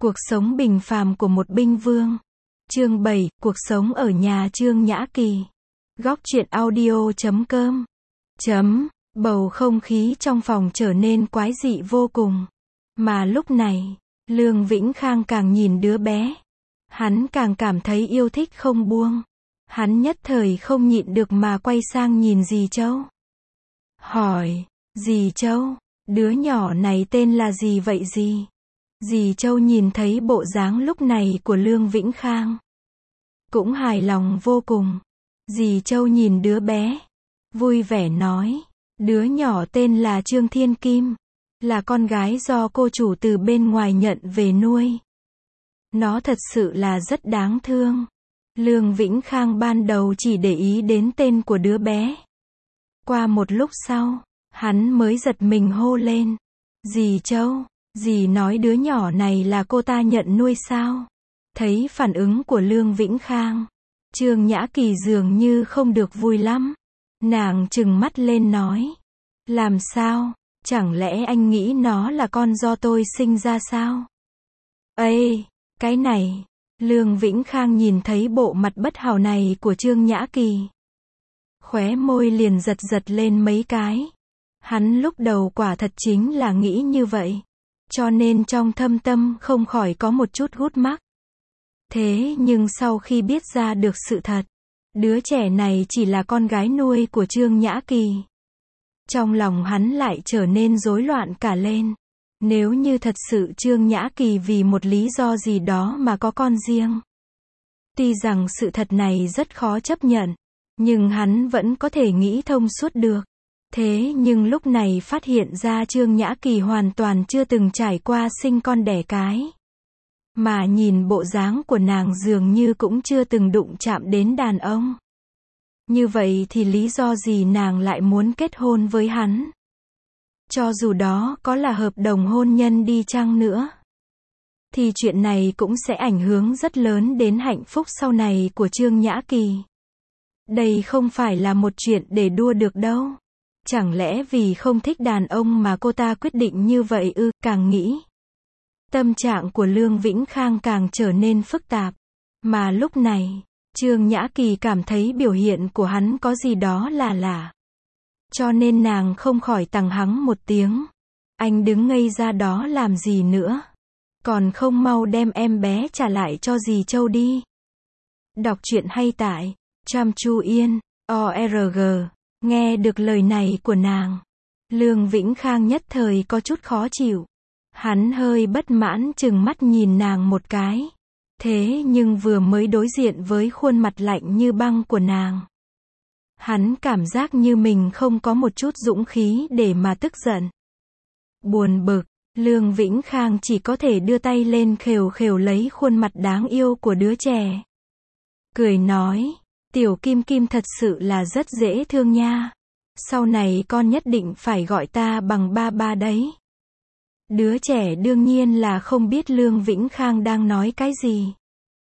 Cuộc sống bình phàm của một binh vương. Chương 7, cuộc sống ở nhà Trương Nhã Kỳ. Góc truyện audio.com. Bầu không khí trong phòng trở nên quái dị vô cùng. Mà lúc này, Lương Vĩnh Khang càng nhìn đứa bé, hắn càng cảm thấy yêu thích không buông. Hắn nhất thời không nhịn được mà quay sang nhìn dì Châu. Hỏi, dì Châu, đứa nhỏ này tên là gì vậy dì? Dì Châu nhìn thấy bộ dáng lúc này của Lương Vĩnh Khang, cũng hài lòng vô cùng. Dì Châu nhìn đứa bé, vui vẻ nói, đứa nhỏ tên là Trương Thiên Kim, là con gái do cô chủ từ bên ngoài nhận về nuôi. Nó thật sự là rất đáng thương. Lương Vĩnh Khang ban đầu chỉ để ý đến tên của đứa bé. Qua một lúc sau, hắn mới giật mình hô lên, dì Châu, dì nói đứa nhỏ này là cô ta nhận nuôi sao? Thấy phản ứng của Lương Vĩnh Khang, Trương Nhã Kỳ dường như không được vui lắm. Nàng trừng mắt lên nói, làm sao? Chẳng lẽ anh nghĩ nó là con do tôi sinh ra sao? Ê, cái này. Lương Vĩnh Khang nhìn thấy bộ mặt bất hảo này của Trương Nhã Kỳ, khóe môi liền giật giật lên mấy cái. Hắn lúc đầu quả thật chính là nghĩ như vậy, cho nên trong thâm tâm không khỏi có một chút gút mắc. Thế nhưng sau khi biết ra được sự thật, đứa trẻ này chỉ là con gái nuôi của Trương Nhã Kỳ, trong lòng hắn lại trở nên rối loạn cả lên. Nếu như thật sự Trương Nhã Kỳ vì một lý do gì đó mà có con riêng, tuy rằng sự thật này rất khó chấp nhận, nhưng hắn vẫn có thể nghĩ thông suốt được. Thế nhưng lúc này phát hiện ra Trương Nhã Kỳ hoàn toàn chưa từng trải qua sinh con đẻ cái, mà nhìn bộ dáng của nàng dường như cũng chưa từng đụng chạm đến đàn ông. Như vậy thì lý do gì nàng lại muốn kết hôn với hắn? Cho dù đó có là hợp đồng hôn nhân đi chăng nữa, thì chuyện này cũng sẽ ảnh hưởng rất lớn đến hạnh phúc sau này của Trương Nhã Kỳ. Đây không phải là một chuyện để đua được đâu. Chẳng lẽ vì không thích đàn ông mà cô ta quyết định như vậy ư? Càng nghĩ, tâm trạng của Lương Vĩnh Khang càng trở nên phức tạp. Mà lúc này, Trương Nhã Kỳ cảm thấy biểu hiện của hắn có gì đó là lạ. Cho nên nàng không khỏi tằng hắng một tiếng. Anh đứng ngây ra đó làm gì nữa? Còn không mau đem em bé trả lại cho dì Châu đi. Đọc truyện hay tại Chăm Chu Yên, ORG. Nghe được lời này của nàng, Lương Vĩnh Khang nhất thời có chút khó chịu. Hắn hơi bất mãn chừng mắt nhìn nàng một cái. Thế nhưng vừa mới đối diện với khuôn mặt lạnh như băng của nàng, hắn cảm giác như mình không có một chút dũng khí để mà tức giận. Buồn bực, Lương Vĩnh Khang chỉ có thể đưa tay lên khều khều lấy khuôn mặt đáng yêu của đứa trẻ. Cười nói, tiểu Kim Kim thật sự là rất dễ thương nha. Sau này con nhất định phải gọi ta bằng ba ba đấy. Đứa trẻ đương nhiên là không biết Lương Vĩnh Khang đang nói cái gì.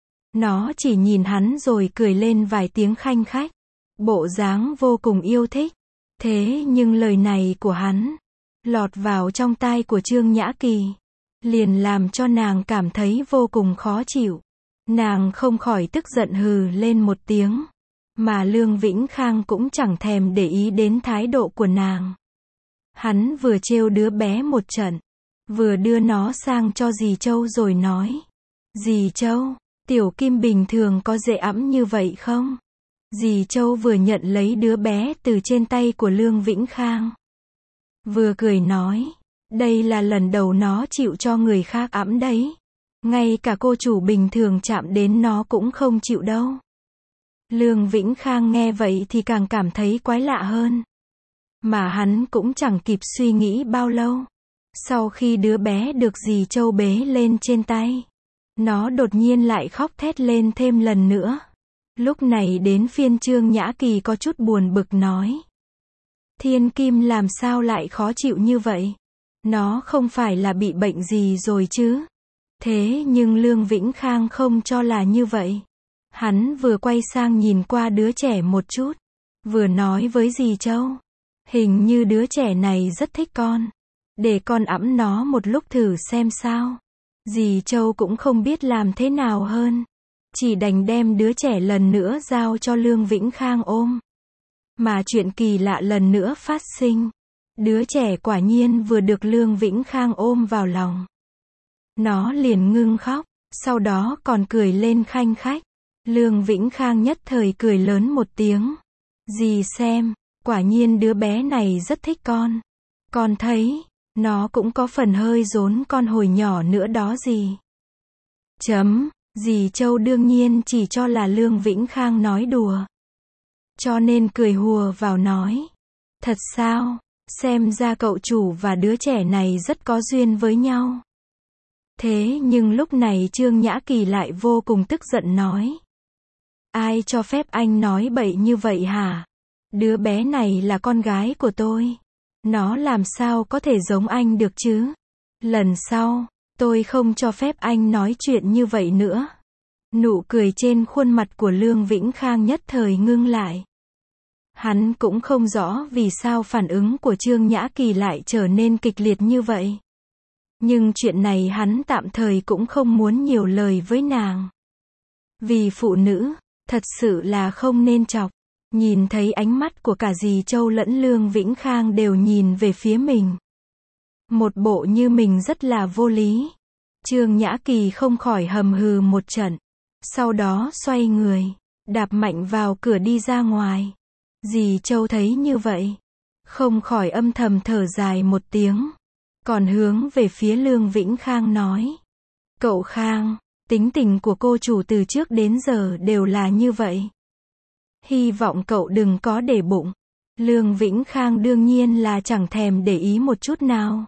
Nó chỉ nhìn hắn rồi cười lên vài tiếng khanh khách. Bộ dáng vô cùng yêu thích. Thế nhưng lời này của hắn lọt vào trong tai của Trương Nhã Kỳ, liền làm cho nàng cảm thấy vô cùng khó chịu. Nàng không khỏi tức giận hừ lên một tiếng. Mà Lương Vĩnh Khang cũng chẳng thèm để ý đến thái độ của nàng. Hắn vừa trêu đứa bé một trận, vừa đưa nó sang cho dì Châu rồi nói, dì Châu, tiểu Kim bình thường có dễ ẵm như vậy không? Dì Châu vừa nhận lấy đứa bé từ trên tay của Lương Vĩnh Khang, vừa cười nói, đây là lần đầu nó chịu cho người khác ẵm đấy. Ngay cả cô chủ bình thường chạm đến nó cũng không chịu đâu. Lương Vĩnh Khang nghe vậy thì càng cảm thấy quái lạ hơn. Mà hắn cũng chẳng kịp suy nghĩ bao lâu. Sau khi đứa bé được dì Châu bế lên trên tay, nó đột nhiên lại khóc thét lên thêm lần nữa. Lúc này đến phiên Trương Nhã Kỳ có chút buồn bực nói, Thiên Kim làm sao lại khó chịu như vậy? Nó không phải là bị bệnh gì rồi chứ? Thế nhưng Lương Vĩnh Khang không cho là như vậy. Hắn vừa quay sang nhìn qua đứa trẻ một chút, vừa nói với dì Châu, hình như đứa trẻ này rất thích con. Để con ẵm nó một lúc thử xem sao. Dì Châu cũng không biết làm thế nào hơn. Chỉ đành đem đứa trẻ lần nữa giao cho Lương Vĩnh Khang ôm. Mà chuyện kỳ lạ lần nữa phát sinh. Đứa trẻ quả nhiên vừa được Lương Vĩnh Khang ôm vào lòng. Nó liền ngưng khóc, sau đó còn cười lên khanh khách. Lương Vĩnh Khang nhất thời cười lớn một tiếng. Dì xem, quả nhiên đứa bé này rất thích con. Con thấy, nó cũng có phần hơi rốn con hồi nhỏ nữa đó dì. Dì Châu đương nhiên chỉ cho là Lương Vĩnh Khang nói đùa. Cho nên cười hùa vào nói. Thật sao, xem ra cậu chủ và đứa trẻ này rất có duyên với nhau. Thế nhưng lúc này Trương Nhã Kỳ lại vô cùng tức giận nói. Ai cho phép anh nói bậy như vậy hả? Đứa bé này là con gái của tôi. Nó làm sao có thể giống anh được chứ? Lần sau, tôi không cho phép anh nói chuyện như vậy nữa. Nụ cười trên khuôn mặt của Lương Vĩnh Khang nhất thời ngưng lại. Hắn cũng không rõ vì sao phản ứng của Trương Nhã Kỳ lại trở nên kịch liệt như vậy. Nhưng chuyện này hắn tạm thời cũng không muốn nhiều lời với nàng. Vì phụ nữ, thật sự là không nên chọc. Nhìn thấy ánh mắt của cả dì Châu lẫn Lương Vĩnh Khang đều nhìn về phía mình. Một bộ như mình rất là vô lý. Trương Nhã Kỳ không khỏi hầm hừ một trận. Sau đó xoay người, đạp mạnh vào cửa đi ra ngoài. Dì Châu thấy như vậy, không khỏi âm thầm thở dài một tiếng. Còn hướng về phía Lương Vĩnh Khang nói. Cậu Khang, tính tình của cô chủ từ trước đến giờ đều là như vậy. Hy vọng cậu đừng có để bụng. Lương Vĩnh Khang đương nhiên là chẳng thèm để ý một chút nào.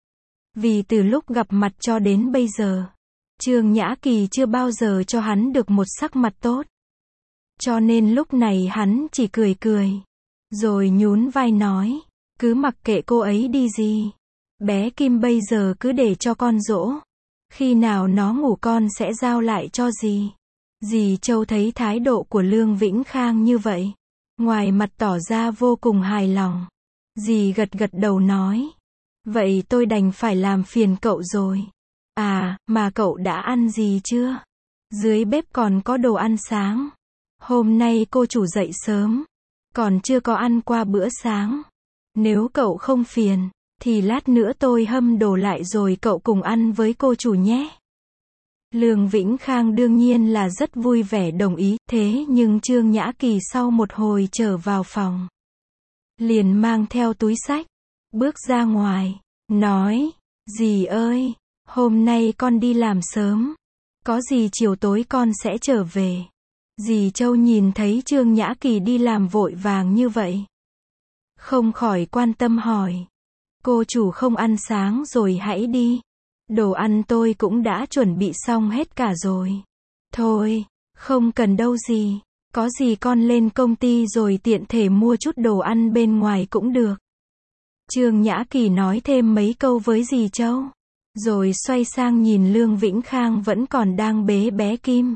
Vì từ lúc gặp mặt cho đến bây giờ, Trương Nhã Kỳ chưa bao giờ cho hắn được một sắc mặt tốt. Cho nên lúc này hắn chỉ cười cười. Rồi nhún vai nói. Cứ mặc kệ cô ấy đi gì. Bé Kim bây giờ cứ để cho con dỗ. Khi nào nó ngủ con sẽ giao lại cho dì. Dì Châu thấy thái độ của Lương Vĩnh Khang như vậy. Ngoài mặt tỏ ra vô cùng hài lòng. Dì gật gật đầu nói. Vậy tôi đành phải làm phiền cậu rồi. À, mà cậu đã ăn gì chưa? Dưới bếp còn có đồ ăn sáng. Hôm nay cô chủ dậy sớm. Còn chưa có ăn qua bữa sáng. Nếu cậu không phiền, thì lát nữa tôi hâm đồ lại rồi cậu cùng ăn với cô chủ nhé. Lương Vĩnh Khang đương nhiên là rất vui vẻ đồng ý, thế nhưng Trương Nhã Kỳ sau một hồi trở vào phòng. Liền mang theo túi xách, bước ra ngoài, nói, dì ơi, hôm nay con đi làm sớm, có gì chiều tối con sẽ trở về. Dì Châu nhìn thấy Trương Nhã Kỳ đi làm vội vàng như vậy. Không khỏi quan tâm hỏi. Cô chủ không ăn sáng rồi hãy đi. Đồ ăn tôi cũng đã chuẩn bị xong hết cả rồi. Thôi, không cần đâu dì. Có gì con lên công ty rồi tiện thể mua chút đồ ăn bên ngoài cũng được. Trương Nhã Kỳ nói thêm mấy câu với dì Châu. Rồi xoay sang nhìn Lương Vĩnh Khang vẫn còn đang bế bé Kim.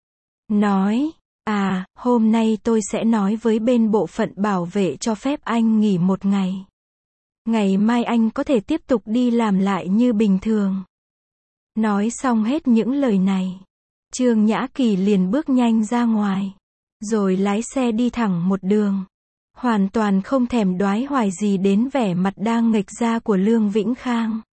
Nói, à, hôm nay tôi sẽ nói với bên bộ phận bảo vệ cho phép anh nghỉ một ngày. Ngày mai anh có thể tiếp tục đi làm lại như bình thường. Nói xong hết những lời này, Trương Nhã Kỳ liền bước nhanh ra ngoài, rồi lái xe đi thẳng một đường. Hoàn toàn không thèm đoái hoài gì đến vẻ mặt đang nghệch ra của Lương Vĩnh Khang.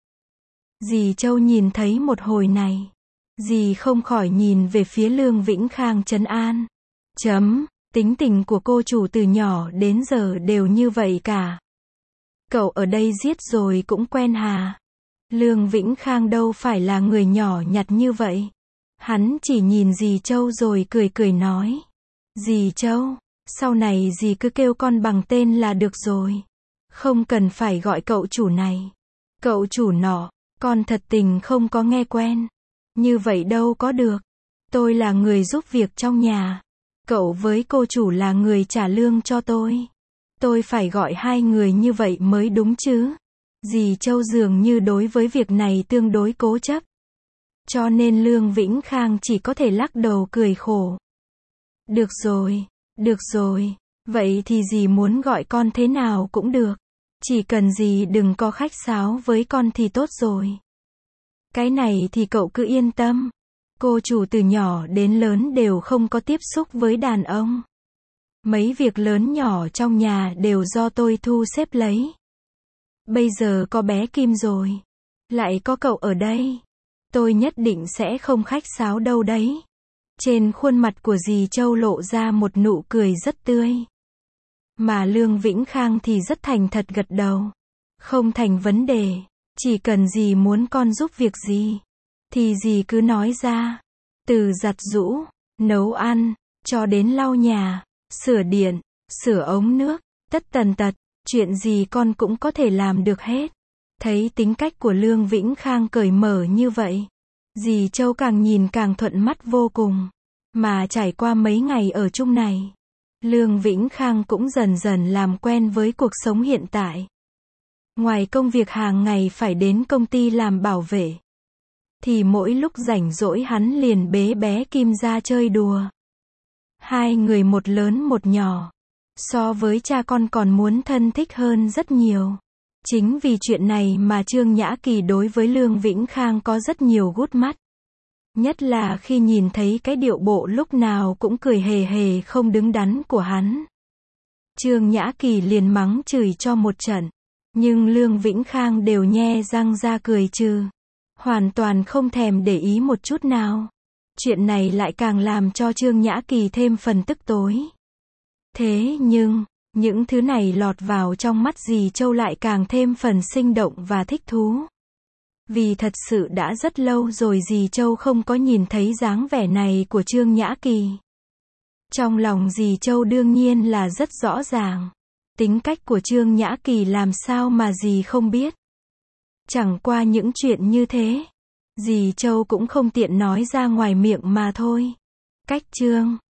Dì Châu nhìn thấy một hồi này, dì không khỏi nhìn về phía Lương Vĩnh Khang trấn an. Tính tình của cô chủ từ nhỏ đến giờ đều như vậy cả. Cậu ở đây giết rồi cũng quen hà. Lương Vĩnh Khang đâu phải là người nhỏ nhặt như vậy. Hắn chỉ nhìn dì Châu rồi cười cười nói. Dì Châu, sau này dì cứ kêu con bằng tên là được rồi. Không cần phải gọi cậu chủ này. Cậu chủ nọ, con thật tình không có nghe quen. Như vậy đâu có được. Tôi là người giúp việc trong nhà. Cậu với cô chủ là người trả lương cho tôi. Tôi phải gọi hai người như vậy mới đúng chứ. Dì Châu dường như đối với việc này tương đối cố chấp. Cho nên Lương Vĩnh Khang chỉ có thể lắc đầu cười khổ. Được rồi, vậy thì dì muốn gọi con thế nào cũng được. Chỉ cần dì đừng có khách sáo với con thì tốt rồi. Cái này thì cậu cứ yên tâm. Cô chủ từ nhỏ đến lớn đều không có tiếp xúc với đàn ông. Mấy việc lớn nhỏ trong nhà đều do tôi thu xếp lấy. Bây giờ có bé Kim rồi. Lại có cậu ở đây. Tôi nhất định sẽ không khách sáo đâu đấy. Trên khuôn mặt của dì Châu lộ ra một nụ cười rất tươi. Mà Lương Vĩnh Khang thì rất thành thật gật đầu. Không thành vấn đề. Chỉ cần dì muốn con giúp việc gì, thì dì cứ nói ra. Từ giặt giũ, nấu ăn, cho đến lau nhà, sửa điện, sửa ống nước, tất tần tật, chuyện gì con cũng có thể làm được hết. Thấy tính cách của Lương Vĩnh Khang cởi mở như vậy, dì Châu càng nhìn càng thuận mắt vô cùng. Mà trải qua mấy ngày ở chung này, Lương Vĩnh Khang cũng dần dần làm quen với cuộc sống hiện tại. Ngoài công việc hàng ngày phải đến công ty làm bảo vệ, thì mỗi lúc rảnh rỗi hắn liền bế bé Kim ra chơi đùa. Hai người một lớn một nhỏ, so với cha con còn muốn thân thích hơn rất nhiều. Chính vì chuyện này mà Trương Nhã Kỳ đối với Lương Vĩnh Khang có rất nhiều gút mắt. Nhất là khi nhìn thấy cái điệu bộ lúc nào cũng cười hề hề không đứng đắn của hắn. Trương Nhã Kỳ liền mắng chửi cho một trận. Nhưng Lương Vĩnh Khang đều nhe răng ra cười trừ. Hoàn toàn không thèm để ý một chút nào. Chuyện này lại càng làm cho Trương Nhã Kỳ thêm phần tức tối. Thế nhưng, những thứ này lọt vào trong mắt dì Châu lại càng thêm phần sinh động và thích thú. Vì thật sự đã rất lâu rồi dì Châu không có nhìn thấy dáng vẻ này của Trương Nhã Kỳ. Trong lòng dì Châu đương nhiên là rất rõ ràng. Tính cách của Trương Nhã Kỳ làm sao mà dì không biết. Chẳng qua những chuyện như thế, dì Châu cũng không tiện nói ra ngoài miệng mà thôi. Cách Trương